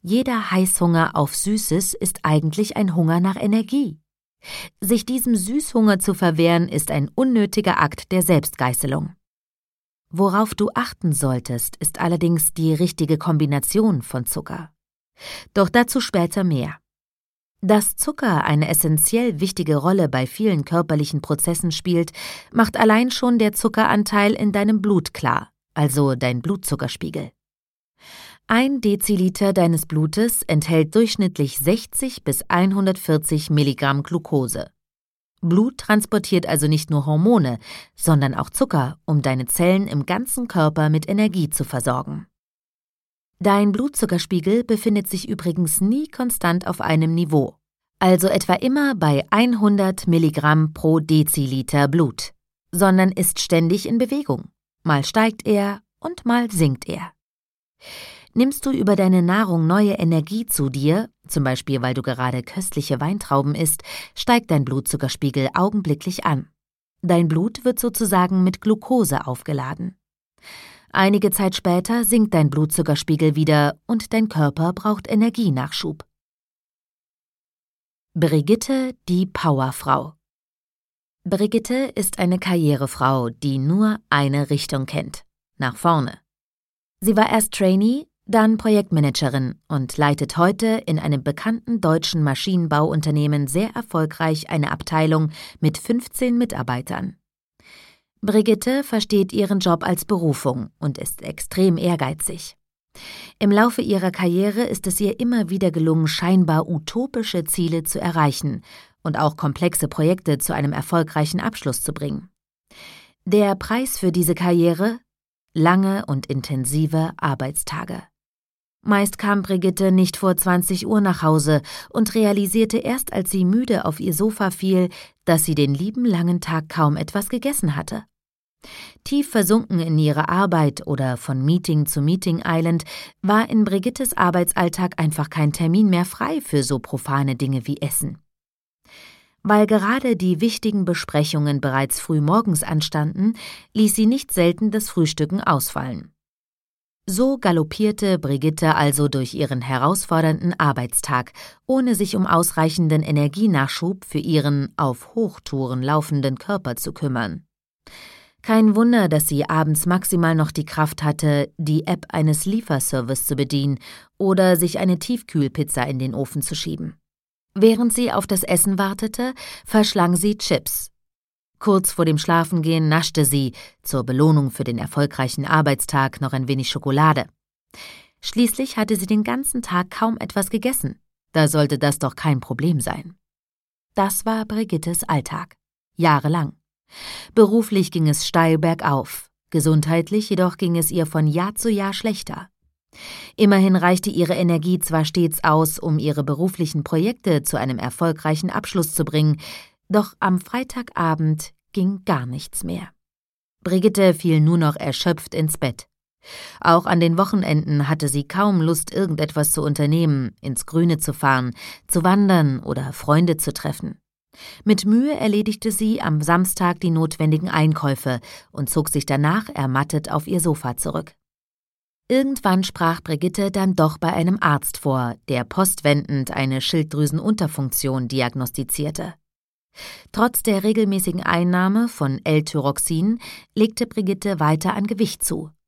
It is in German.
Jeder Heißhunger auf Süßes ist eigentlich ein Hunger nach Energie. Sich diesem Süßhunger zu verwehren, ist ein unnötiger Akt der Selbstgeißelung. Worauf du achten solltest, ist allerdings die richtige Kombination von Zucker. Doch dazu später mehr. Dass Zucker eine essentiell wichtige Rolle bei vielen körperlichen Prozessen spielt, macht allein schon der Zuckeranteil in deinem Blut klar, also dein Blutzuckerspiegel. 1 Deziliter deines Blutes enthält durchschnittlich 60 bis 140 Milligramm Glucose. Blut transportiert also nicht nur Hormone, sondern auch Zucker, um deine Zellen im ganzen Körper mit Energie zu versorgen. Dein Blutzuckerspiegel befindet sich übrigens nie konstant auf einem Niveau, also etwa immer bei 100 Milligramm pro Deziliter Blut, sondern ist ständig in Bewegung. Mal steigt er und mal sinkt er. Nimmst du über deine Nahrung neue Energie zu dir, zum Beispiel weil du gerade köstliche Weintrauben isst, steigt dein Blutzuckerspiegel augenblicklich an. Dein Blut wird sozusagen mit Glucose aufgeladen. Einige Zeit später sinkt dein Blutzuckerspiegel wieder und dein Körper braucht Energienachschub. Brigitte, die Powerfrau. Brigitte ist eine Karrierefrau, die nur eine Richtung kennt: nach vorne. Sie war erst Trainee, dann Projektmanagerin und leitet heute in einem bekannten deutschen Maschinenbauunternehmen sehr erfolgreich eine Abteilung mit 15 Mitarbeitern. Brigitte versteht ihren Job als Berufung und ist extrem ehrgeizig. Im Laufe ihrer Karriere ist es ihr immer wieder gelungen, scheinbar utopische Ziele zu erreichen und auch komplexe Projekte zu einem erfolgreichen Abschluss zu bringen. Der Preis für diese Karriere? Lange und intensive Arbeitstage. Meist kam Brigitte nicht vor 20 Uhr nach Hause und realisierte erst, als sie müde auf ihr Sofa fiel, dass sie den lieben langen Tag kaum etwas gegessen hatte. Tief versunken in ihre Arbeit oder von Meeting zu Meeting eilend, war in Brigittes Arbeitsalltag einfach kein Termin mehr frei für so profane Dinge wie Essen. Weil gerade die wichtigen Besprechungen bereits früh morgens anstanden, ließ sie nicht selten das Frühstücken ausfallen. So galoppierte Brigitte also durch ihren herausfordernden Arbeitstag, ohne sich um ausreichenden Energienachschub für ihren auf Hochtouren laufenden Körper zu kümmern. Kein Wunder, dass sie abends maximal noch die Kraft hatte, die App eines Lieferservice zu bedienen oder sich eine Tiefkühlpizza in den Ofen zu schieben. Während sie auf das Essen wartete, verschlang sie Chips. Kurz vor dem Schlafengehen naschte sie, zur Belohnung für den erfolgreichen Arbeitstag, noch ein wenig Schokolade. Schließlich hatte sie den ganzen Tag kaum etwas gegessen. Da sollte das doch kein Problem sein. Das war Brigittes Alltag. Jahrelang. Beruflich ging es steil bergauf, gesundheitlich jedoch ging es ihr von Jahr zu Jahr schlechter. Immerhin reichte ihre Energie zwar stets aus, um ihre beruflichen Projekte zu einem erfolgreichen Abschluss zu bringen, doch am Freitagabend ging gar nichts mehr. Brigitte fiel nur noch erschöpft ins Bett. Auch an den Wochenenden hatte sie kaum Lust, irgendetwas zu unternehmen, ins Grüne zu fahren, zu wandern oder Freunde zu treffen. Mit Mühe erledigte sie am Samstag die notwendigen Einkäufe und zog sich danach ermattet auf ihr Sofa zurück. Irgendwann sprach Brigitte dann doch bei einem Arzt vor, der postwendend eine Schilddrüsenunterfunktion diagnostizierte. Trotz der regelmäßigen Einnahme von L-Tyroxin legte Brigitte weiter an Gewicht zu.